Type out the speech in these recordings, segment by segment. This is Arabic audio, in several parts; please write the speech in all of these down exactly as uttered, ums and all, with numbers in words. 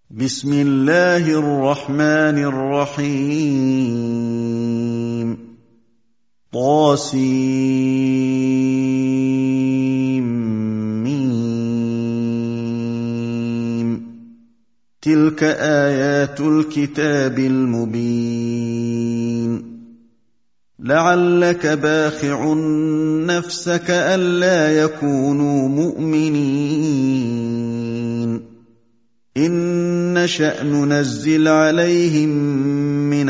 بسم الله الرحمن الرحيم طاسيم تلك آيات الكتاب المبين لعلك باخع نفسك ألا يكونوا مؤمنين إن نشأ ننزل عليهم من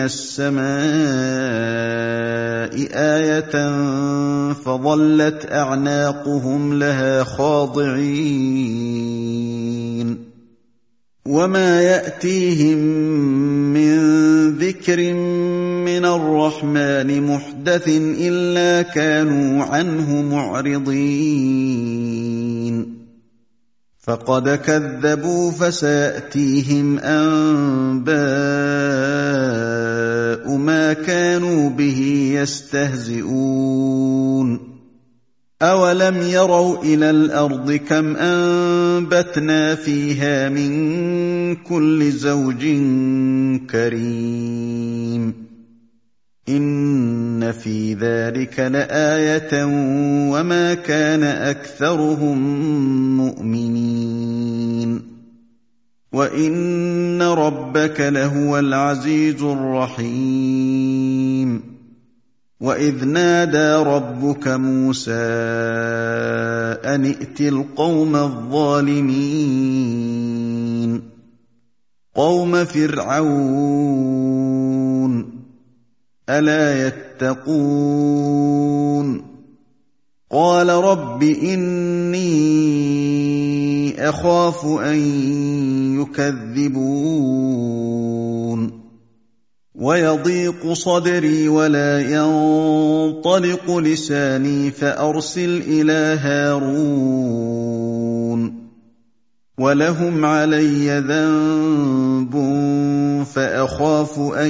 السماء آية فظلت أعناقهم لها خاضعين وما يأتيهم من ذكر من الرحمن محدث إلا كانوا عنه معرضين فقد كذبوا فسيأتيهم أنباء ما كانوا به يستهزئون أولم يروا إلى الأرض كم أنبتنا فيها من كل زوج كريم إن في ذلك لآية وما كان أكثرهم مؤمنين وإن ربك لهو العزيز الرحيم وإذ نادى ربك موسى أن ائت القوم الظالمين قوم فرعون ألا يتقون قال رب إني أخاف أن يكذبون ويضيق صدري ولا ينطلق لساني فأرسل إلى هارون ولهم علي ذنب فأخاف أن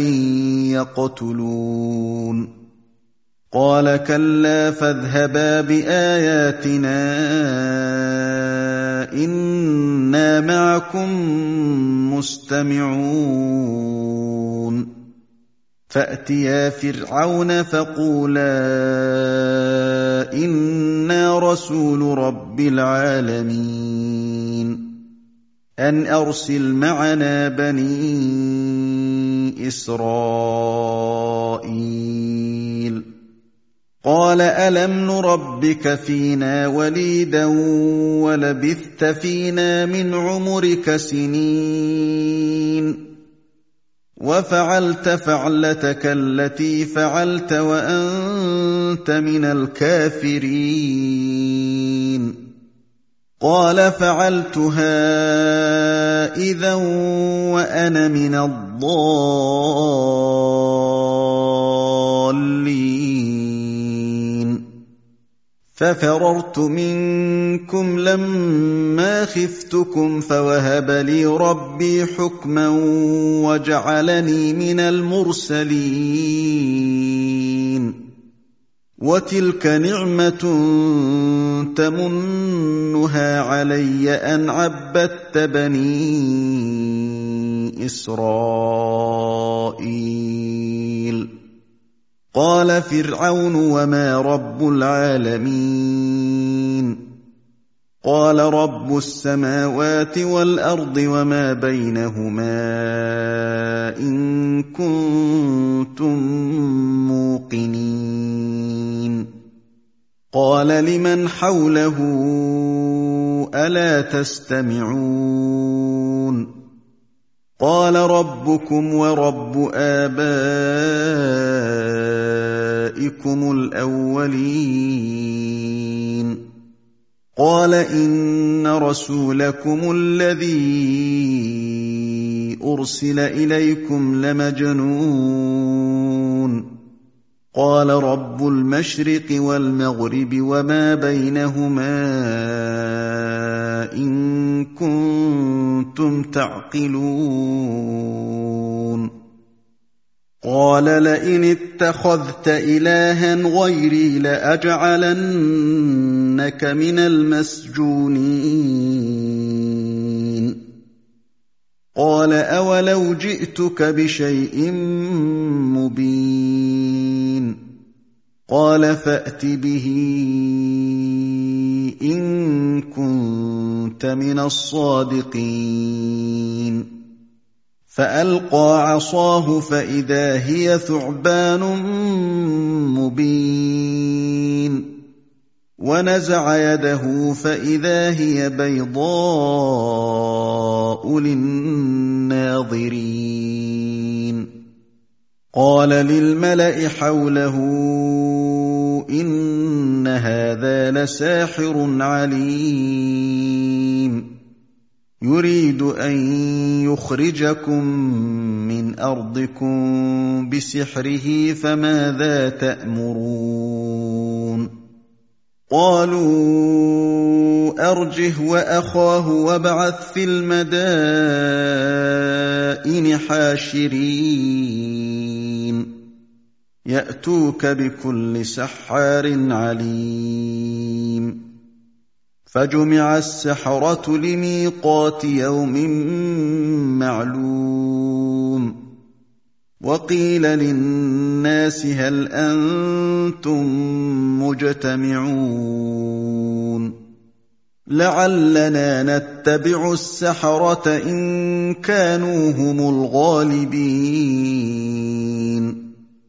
يقتلون قال كلا فاذهبا بآياتنا إنا معكم مستمعون فأتيا فرعون فقولا إنا رسول رب العالمين أن أرسل معنا بني إسرائيل قال ألم نربك فينا وليدا ولبثت فينا من عمرك سنين وفعلت فعلتك التي فعلت وأنت من الكافرين قال فعلتها إذا وأنا من الضالين ففررت منكم لما خفتكم فوهب لي ربي حكما وجعلني من المرسلين وتلك نعمة تمنها علي أن عبدت بني إسرائيل قال فرعون وما رب العالمين قال رب السماوات والأرض وما بينهما إن كنتم موقنين قال لمن حوله ألا تستمعون قال ربكم ورب آبائكم الأولين قال إن رسولكم الذي أرسل إليكم لمجنون قال رب المشرق والمغرب وما بينهما إن كنتم تعقلون قال لئن اتخذت إلها غيري لأجعلنك من المسجونين قال أولو جئتك بشيء مبين قال فأت به إن كنت من الصادقين فألقى عصاه فإذا هي ثعبان مبين ونزع يده فإذا هي بيضاء للناظرين قال للملأ حوله إن هذا لساحر عليم يريد أن يخرجكم من أرضكم بسحره فماذا تأمرون قالوا أرجه وأخاه وابعث في المدائن حاشرين يأتوك بكل سحار عليم فجمع السحرة لميقات يوم معلوم وقيل للناس هل أنتم مجتمعون لعلنا نتبع السحرة إن كانوا هم الغالبين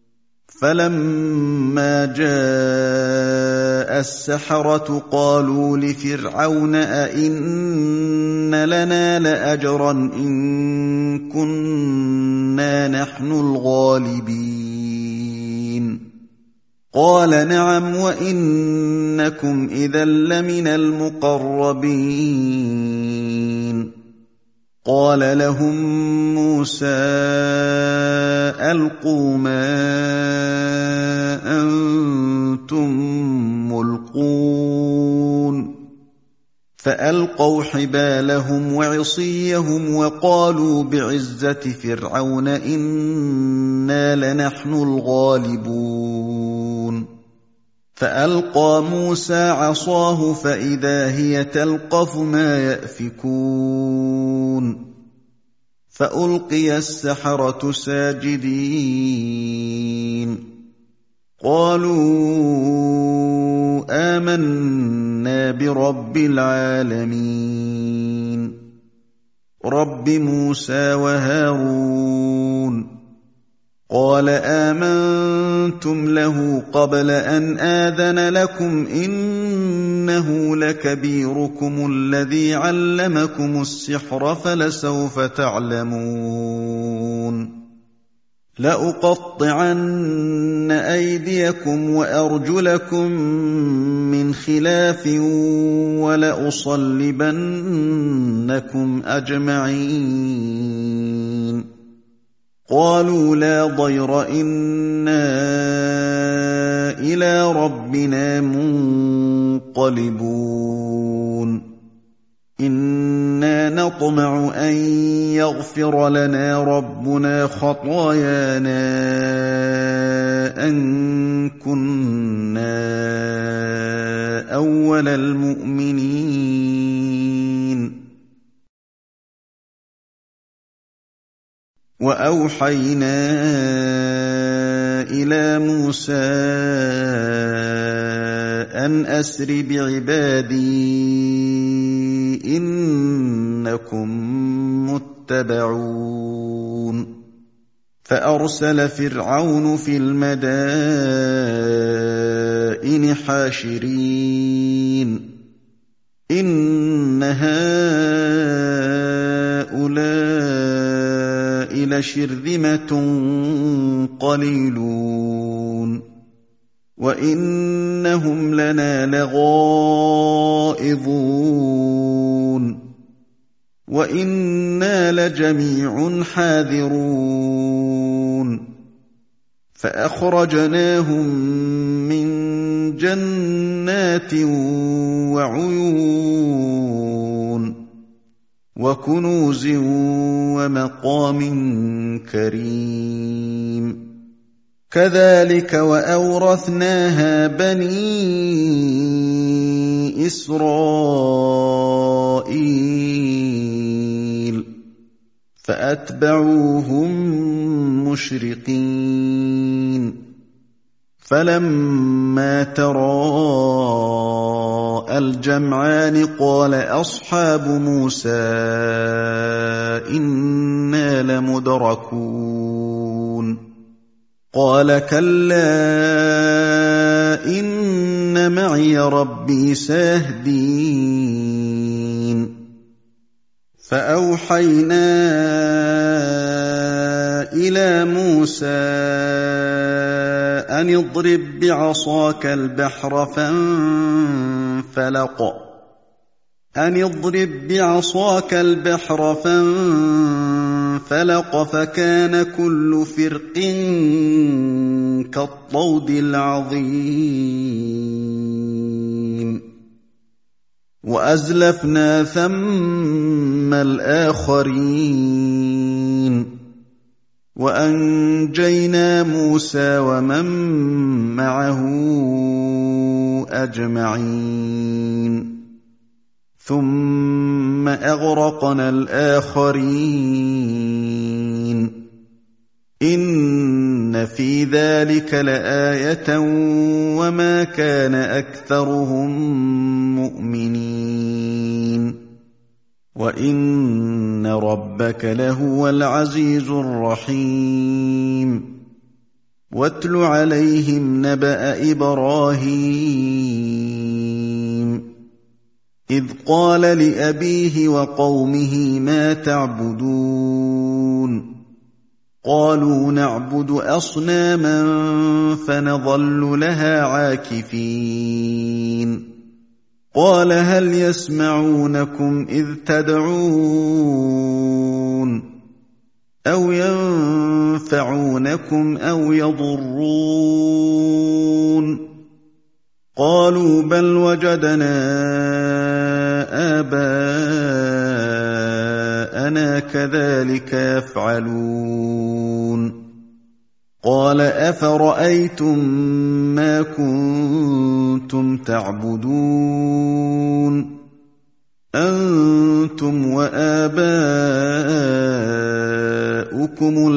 فلما جاء السحرة قالوا لفرعون أئن لنا لأجرا إن كنا نحن الغالبين قال نعم وإنكم إذا لمن المقربين قال لهم موسى ألقوا ما أنتم ملقون فألقوا حبالهم وعصيهم وقالوا بعزة فرعون إنا لنحن الغالبون فألقى موسى عصاه فإذا هي تلقف ما يأفكون فألقي السحرة ساجدين قالوا آمنا برب العالمين رب موسى وهارون قال آمنتم له قبل أن آذن لكم إنه لكبيركم الذي علمكم السحر فلسوف تعلمون لأقطعن أيديكم وأرجلكم من خلاف ولأصلبنكم أجمعين قالوا لا ضير إنا إلى ربنا منقلبون إنا نطمع أن يغفر لنا ربنا خطايانا أن كنا أول المؤمنين وأوحينا إلى موسى أن أسر بعبادي إنكم متبعون فأرسل فرعون في المدائن حاشرين إن هؤلاء لشرذمة قليلون وإنهم لنا لغائظون وإنا لجميع حاذرون فأخرجناهم من جنات وعيون وكنوز ومقام كريم كذلك وأورثناها بني إسرائيل فأتبعوهم مشرقين فلما تراءى الجمعان قال أصحاب موسى إنا لمدركون قال كلا إن معي ربي سيهدين فأوحينا إلى موسى أن اضرب بعصاك البحر فانفلق أن اضرب بعصاك البحر فانفلق فكان كل فرق كالطود العظيم وأزلفنا ثم الآخرين وأنجينا موسى ومن معه أجمعين ثم أغرقنا الآخرين إن في ذلك لآية وما كان أكثرهم مؤمنين وإن ربك لهو العزيز الرحيم واتل عليهم نبأ إبراهيم إذ قال لأبيه وقومه ما تعبدون قالوا نعبد أصناما فنظل لها عاكفين قال هل يسمعونكم إذ تدعون أو ينفعونكم أو يضرون قالوا بل وجدنا آباءنا كذلك يفعلون قال أفرأيتم ما كنتم تعبدون أنتم وآباؤكم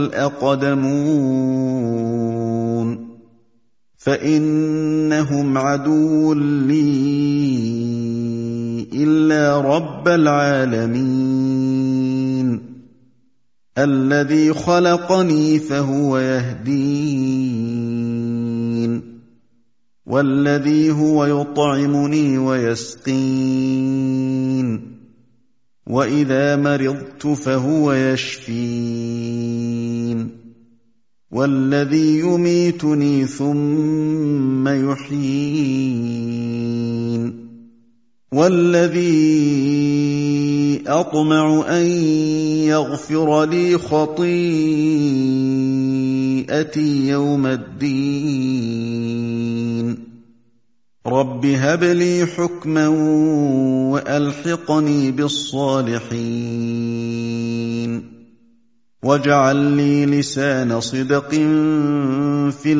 الأقدمون فإنهم عدو لي إلا رب العالمين الذي خلقني فهو يهدين والذي هو يطعمني ويسقين وإذا مرضت فهو يشفين والذي يميتني ثم يحيين والذي أطمع أن يغفر لي خطيئتي يوم الدين رب هب لي حكما وألحقني بالصالحين واجعل لي لسان صدق في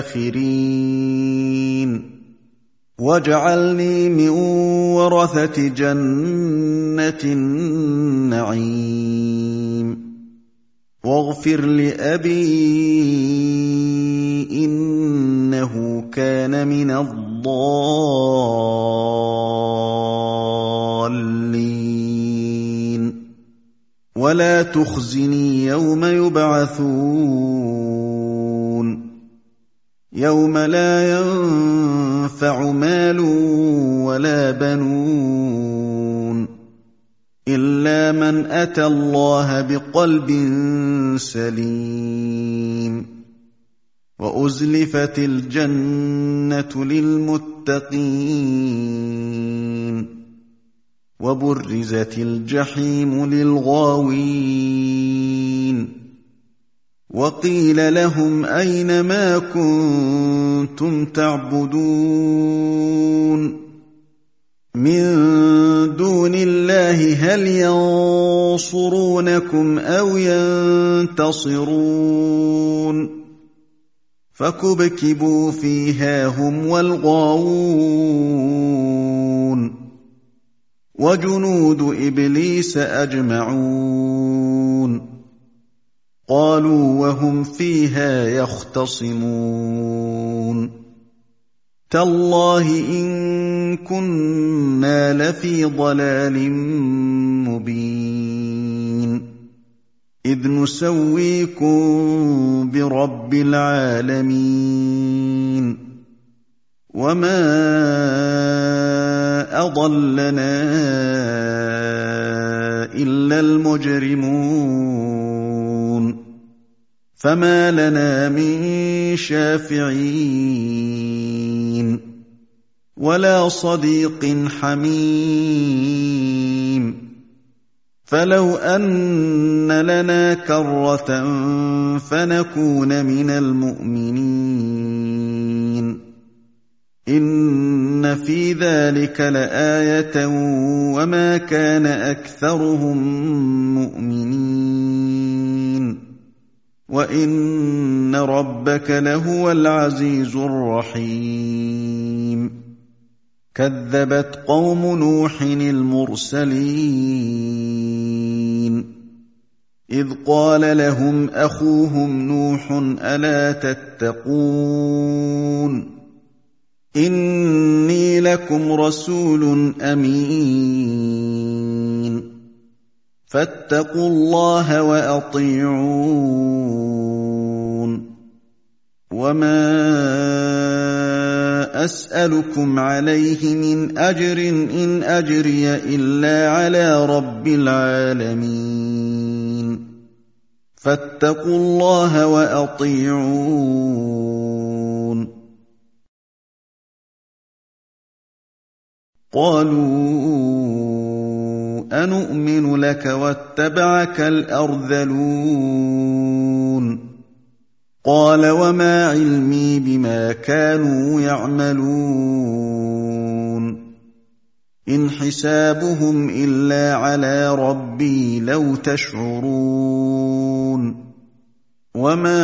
الآخرين واجعلني من ورثة جنة النعيم واغفر لأبي إنه كان من الضالين ولا تخزني يوم يبعثون يوم لا ينفع مال ولا بنون إلا من أتى الله بقلب سليم وأزلفت الجنة للمتقين وبرزت الجحيم للغاوين وقيل لهم أين ما كنتم تعبدون من دون الله هل ينصرونكم أو ينتصرون فكبكبوا فيها هم والغاوون وجنود إبليس أجمعون قالوا وهم فيها يختصمون تالله إن كنا لفي ضلال مبين إذ نسويكم برب العالمين وما أضلنا إلا المجرمون فما لنا من شافعين ولا صديق حميم فلو أن لنا كرة فنكون من المؤمنين إن في ذلك لآية وما كان أكثرهم مؤمنين وإن ربك لهو العزيز الرحيم كذبت قوم نوح المرسلين إذ قال لهم أخوهم نوح ألا تتقون إني لكم رسول أمين فاتقوا الله وأطيعون وما أسألكم عليه من أجر إن أجري إلا على رب العالمين فاتقوا الله وأطيعون قالوا أنؤمن لك واتبعك الأرذلون قال وما علمي بما كانوا يعملون إن حسابهم إلا على ربي لو تشعرون وما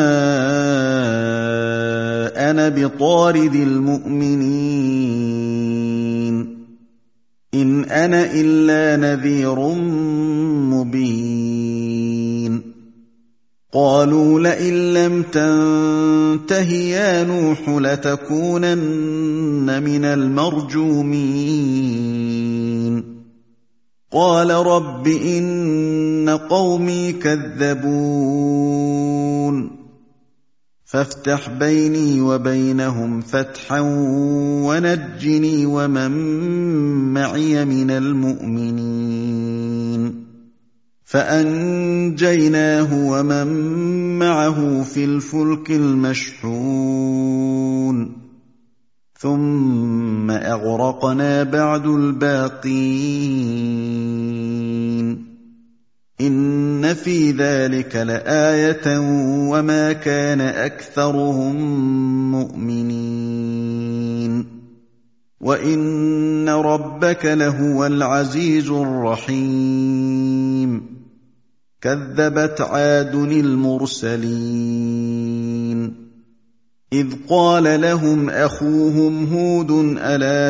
أنا بطارد المؤمنين إن أنا إلا نذير مبين قالوا لئن لم تنته يا نوح لتكونن من المرجومين قال رب إن قومي كذبون فافتح بيني وبينهم فتحا ونجني ومن معي من المؤمنين فأنجيناه ومن معه في الفلك المشحون ثم أغرقنا بعد الباقين إن في ذلك لآية وما كان أكثرهم مؤمنين وإن ربك لهو العزيز الرحيم كذبت عاد المرسلين إذ قال لهم أخوهم هود ألا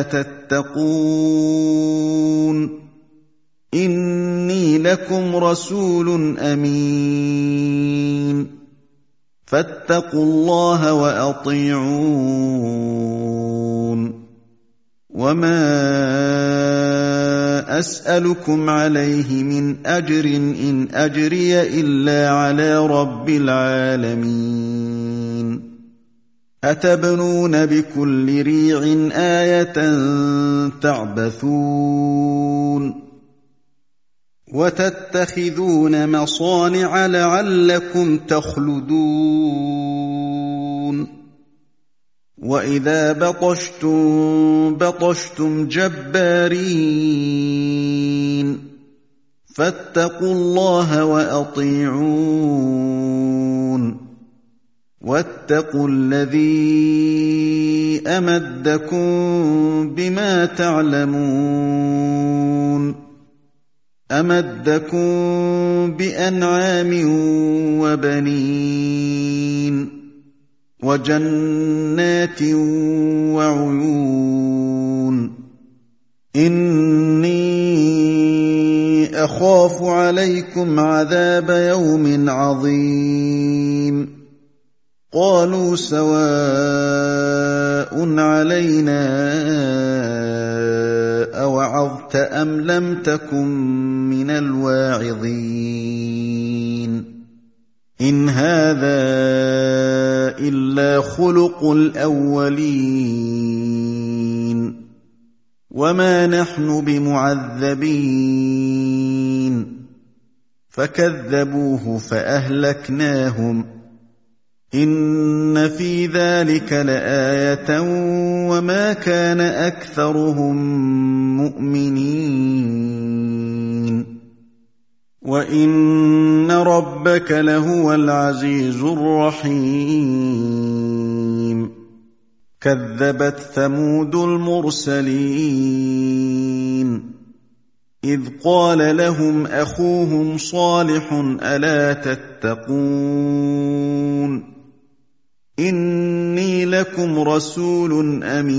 تتقون إني لكم رسول أمين فاتقوا الله وأطيعون وما أسألكم عليه من أجر إن أجري إلا على رب العالمين أتبنون بكل ريع آية تعبثون وتتخذون مصانع لعلكم تخلدون وإذا بطشتم بطشتم جبارين فاتقوا الله وأطيعون واتقوا الذي أمدكم بما تعلمون أمدكم بأنعام وبنين وجنات وعيون إني أَخَافُ عَلَيْكُمْ عَذَابَ يَوْمٍ عَظِيمٍ قَالُوا سَوَاءٌ عَلَيْنَا أَوَعَظْتَ أَمْ لَمْ تَكُن مِّنَ الْوَاعِظِينَ إِنْ هَٰذَا إِلَّا خُلُقُ الْأَوَّلِينَ وَمَا نَحْنُ بِمُعَذَّبِينَ فَكَذَّبُوهُ فَأَهْلَكْنَاهُمْ إِنَّ فِي ذَٰلِكَ لَآيَةً وَمَا كَانَ أَكْثَرُهُم مُّؤْمِنِينَ وَإِنَّ رَبَّكَ لَهُوَ الْعَزِيزُ الرَّحِيمُ كَذَّبَتْ ثَمُودُ الْمُرْسَلِينَ إِذْ قَالَ لَهُمْ أَخُوهُمْ صَالِحٌ أَلَا تَتَّقُونَ إِنِّي لَكُمْ رَسُولٌ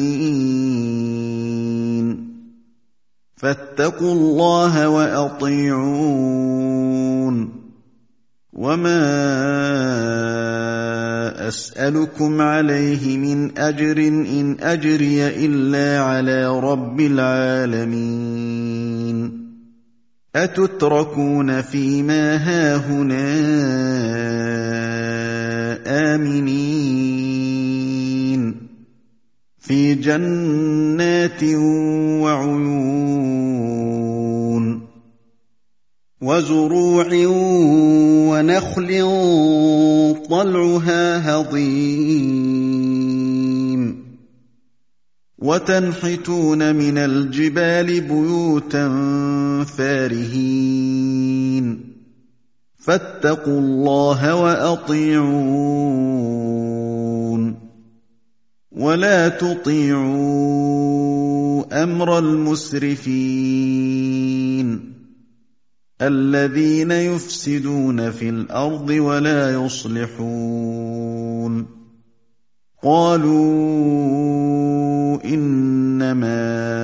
أَمِينٌ فَاتَّقُوا اللَّهَ وَأَطِيعُونِ وَمَا أَسْأَلُكُمْ عَلَيْهِ مِنْ أَجْرٍ إِنْ أَجْرِيَ إِلَّا عَلَىٰ رَبِّ الْعَالَمِينَ أَتُتْرَكُونَ فِي مَا هَاهُنَا آمِنِينَ فِي جَنَّاتٍ وَعُيُونٍ وَزُرُوعٍ وَنَخْلٍ طَلْعُهَا هَضِيمٌ وَتَنْحِتُونَ مِنَ الْجِبَالِ بُيُوتًا فَارِهِينَ فَاتَّقُوا اللَّهَ وَأَطِيعُونِ وَلَا تُطِيعُوا أَمْرَ الْمُسْرِفِينَ الَّذِينَ يُفْسِدُونَ فِي الْأَرْضِ وَلَا يُصْلِحُونَ قَالُوا إِنَّمَا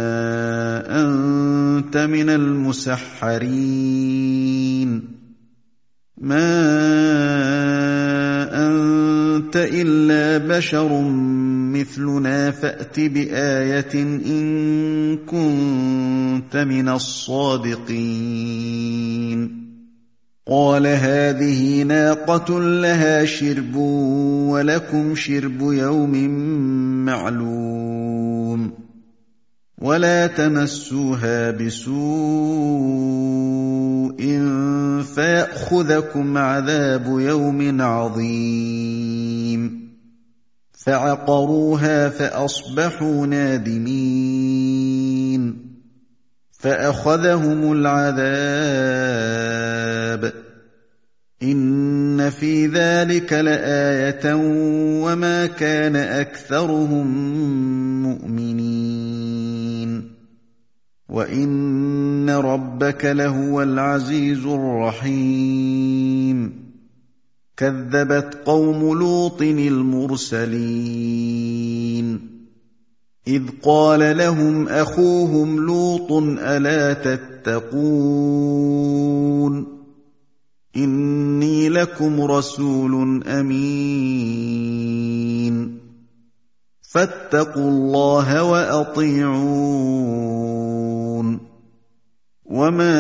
أَنتَ مِنَ الْمُسَحَّرِينَ مَا أَنتَ إِلَّا بَشَرٌ مِّثْلُنَا فَأْتِ بِآيَةٍ إِن كُنتَ مِنَ الصَّادِقِينَ قَالَ هَٰذِهِ نَاقَةٌ لَّهَا شِرْبٌ وَلَكُمْ شِرْبُ يَوْمٍ مَّعْلُومٍ وَلَا تَمَسُّوهَا بِسُوءٍ فَيَأْخُذَكُمْ عَذَابُ يَوْمٍ عَظِيمٍ فَعَقَرُوهَا فَأَصْبَحُوا نَادِمِينَ فَأَخَذَهُمُ الْعَذَابُ إِنَّ فِي ذَلِكَ لَآيَةً وَمَا كَانَ أَكْثَرُهُم مُّؤْمِنِينَ وَإِنَّ رَبَّكَ لَهُوَ الْعَزِيزُ الرَّحِيمُ كَذَّبَتْ قَوْمُ لُوطٍ الْمُرْسَلِينَ إِذْ قَالَ لَهُمْ أَخُوهُمْ لُوطٌ أَلَا تَتَّقُونَ إِنِّي لَكُمْ رَسُولٌ أَمِينٌ فَاتَّقُوا اللَّهَ وَأَطِيعُونِ وَمَا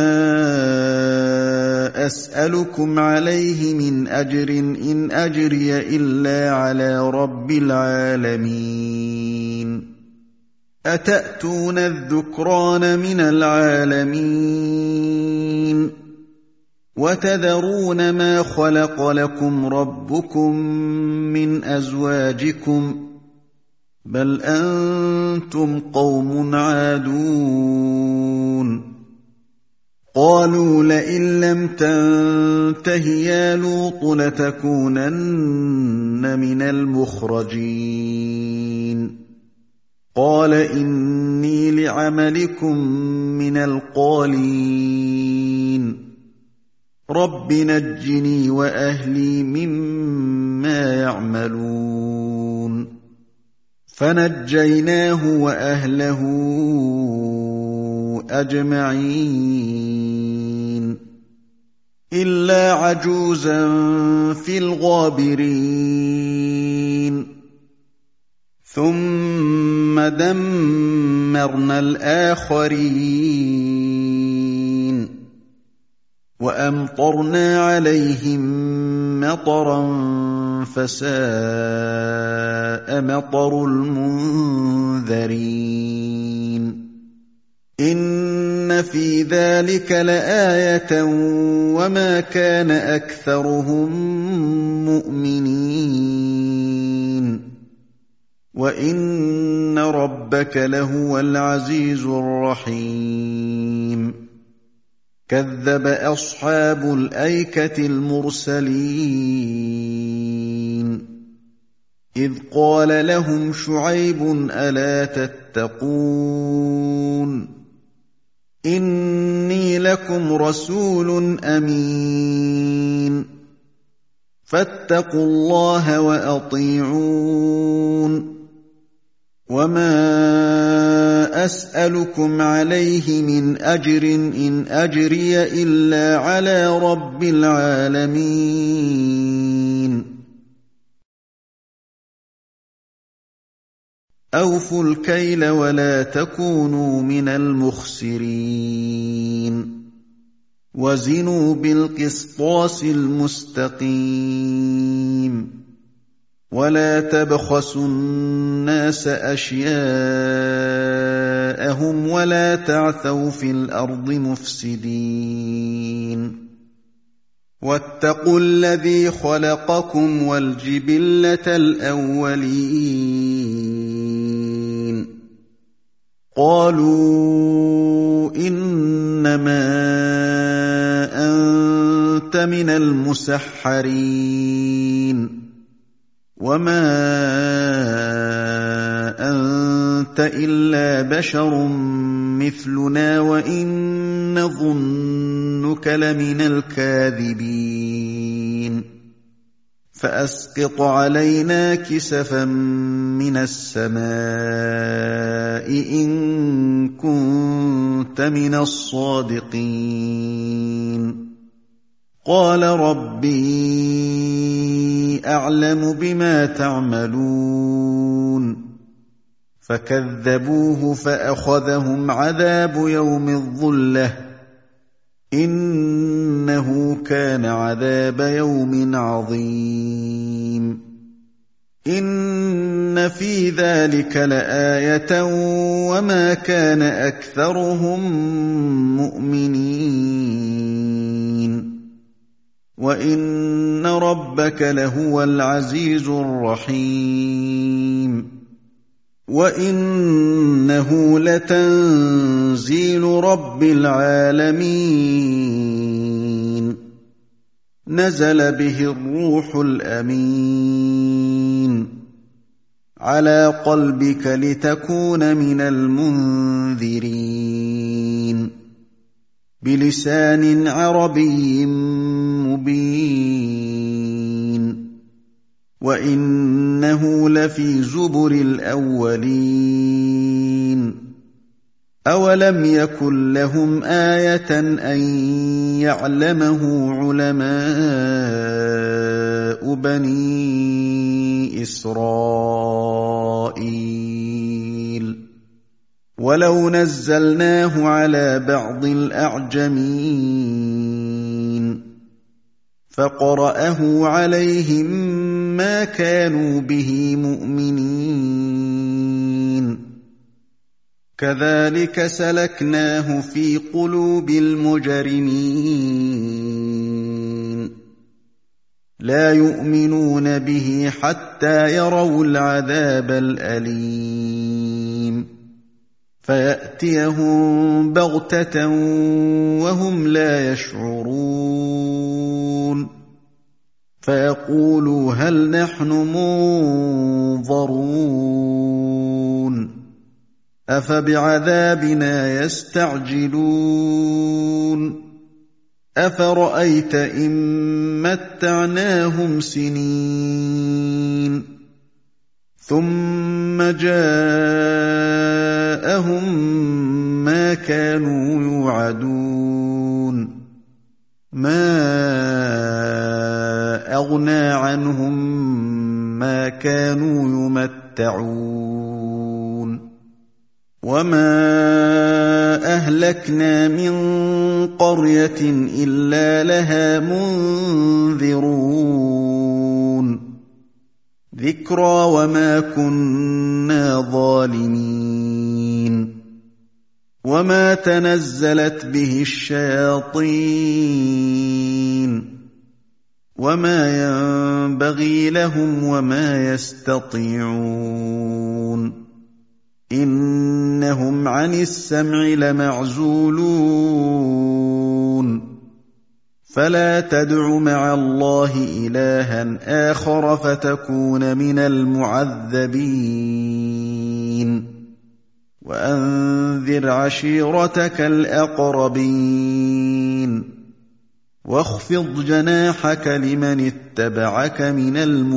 أَسْأَلُكُمْ عَلَيْهِ مِنْ أَجْرٍ إِنْ أَجْرِيَ إِلَّا عَلَىٰ رَبِّ الْعَالَمِينَ أَتَأْتُونَ الذُّكْرَانَ مِنَ الْعَالَمِينَ وَتَذَرُونَ مَا خَلَقَ لَكُمْ رَبُّكُم مِّنْ أَزْوَاجِكُمْ بَلْ أَنتُمْ قَوْمٌ عَادُونَ قَالُوا لَئِن لَّمْ تَنتَهِ يَا لُوطُ لَتَكُونَنَّ مِنَ الْمُخْرَجِينَ قَالَ إِنِّي لِعَمَلِكُم مِّنَ الْقَالِينَ رَبِّ نَجِّنِي وَأَهْلِي مِمَّا يَعْمَلُونَ فَنَجَّيْنَاهُ وَأَهْلَهُ أجمعين إلا عجوزا في الغابرين ثم دمرنا الآخرين وأمطرنا عليهم مطرا فساء مطر المنذرين إن في ذلك لآية وما كان أكثرهم مؤمنين وإن ربك لهو العزيز الرحيم كذب أصحاب الأيكة المرسلين إذ قال لهم شعيب ألا تتقون إني لكم رسول أمين فاتقوا الله وأطيعون وما أسألكم عليه من أجر إن أجري إلا على رب العالمين أوفوا الكيل ولا تكونوا من المخسرين وزنوا بالقسطاس المستقيم ولا تبخسوا الناس أشياءهم ولا تعثوا في الأرض مفسدين واتقوا الذي خلقكم والجبلة الأولين قالوا إنما أنت من المسحرين وما أنت إلا بشر مثلنا وإن نظنك لمن الكاذبين فأسقط علينا كسفا من السماء إن كنت من الصادقين قال ربي أعلم بما تعملون فكذبوه فأخذهم عذاب يوم الظلة إنه كان عذاب يوم عظيم إن في ذلك لآية وما كان أكثرهم مؤمنين وإن ربك لهو العزيز الرحيم وإنه لتنزيل رب العالمين نزل به الروح الأمين على قلبك لتكون من المنذرين بلسان عربي مبين وإنه لفي زبر الأولين أولم يكن لهم آية أن يعلمه علماء بني إسرائيل ولو نزلناه على بعض الأعجمين فقرأه عليهم ما كانوا به مؤمنين كذلك سلكناه في قلوب المجرمين لا يؤمنون به حتى يروا العذاب الأليم فيأتيهم بغتة وهم لا يشعرون فيقولوا هل نحن منظرون أفبعذابنا يستعجلون أفرأيت إن متعناهم سنين ثم جاءهم ما كانوا يوعدون ما أغنى عنهم ما كانوا يمتعون وما أهلكنا من قرية إلا لها منذرون ذكرى وما كنا ظالمين وما تنزلت به الشياطين وما ينبغي لهم وما يستطيعون إنهم عن السمع لمعزولون فلا تدع مع الله إلها آخر فتكون من المعذبين وأنذر عشيرتك الأقربين واخفض جناحك لمن اتبعك من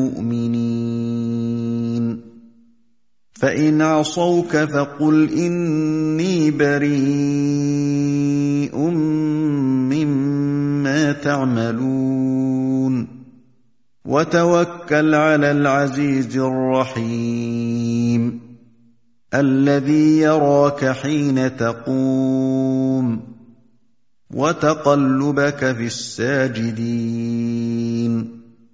المؤمنين فإن عصوك فقل إني بريء مما تعملون وتوكل على العزيز الرحيم الذي يراك حين تقوم وتقلبك في الساجدين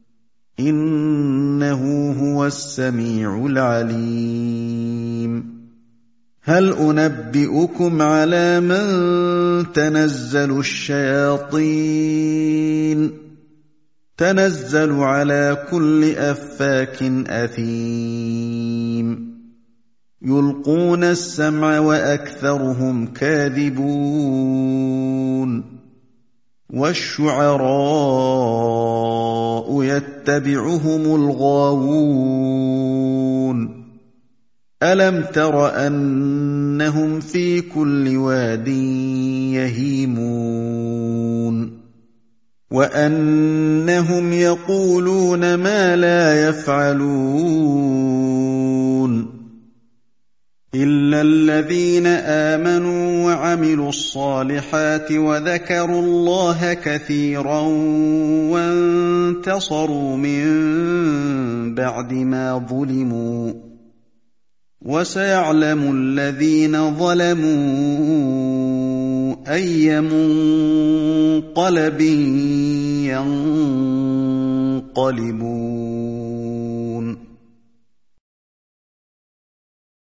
إنه هو السميع العليم هل أنبئكم على من تنزل الشياطين تنزل على كل أفاك أثيم يلقون السمع وأكثرهم كاذبون والشعراء يتبعهم الغاوون ألم تر أنهم في كل واد يهيمون وأنهم يقولون ما لا يفعلون إلا الذين آمنوا وعملوا الصالحات وذكروا الله كثيرا وانتصروا من بعد ما ظلموا وسيعلم الذين ظلموا أي منقلب ينقلبون